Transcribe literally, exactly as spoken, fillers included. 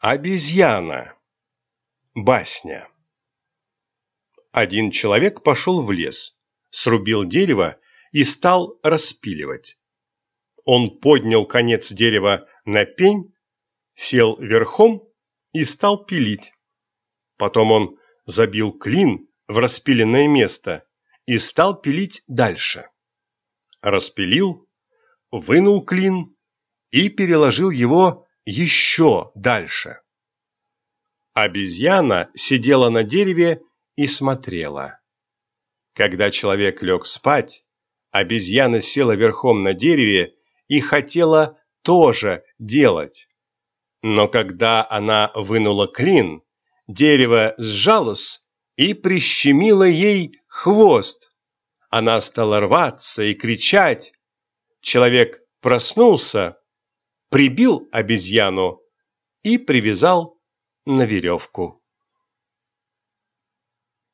Обезьяна. Басня. Один человек пошел в лес, срубил дерево и стал распиливать. Он поднял конец дерева на пень, сел верхом и стал пилить. Потом он забил клин в распиленное место и стал пилить дальше. Распилил, вынул клин и переложил его еще дальше. Обезьяна сидела на дереве и смотрела. Когда человек лег спать, обезьяна села верхом на дереве и хотела тоже делать. Но когда она вынула клин, дерево сжалось и прищемило ей хвост. Она стала рваться и кричать. Человек проснулся, прибил обезьяну и привязал на веревку.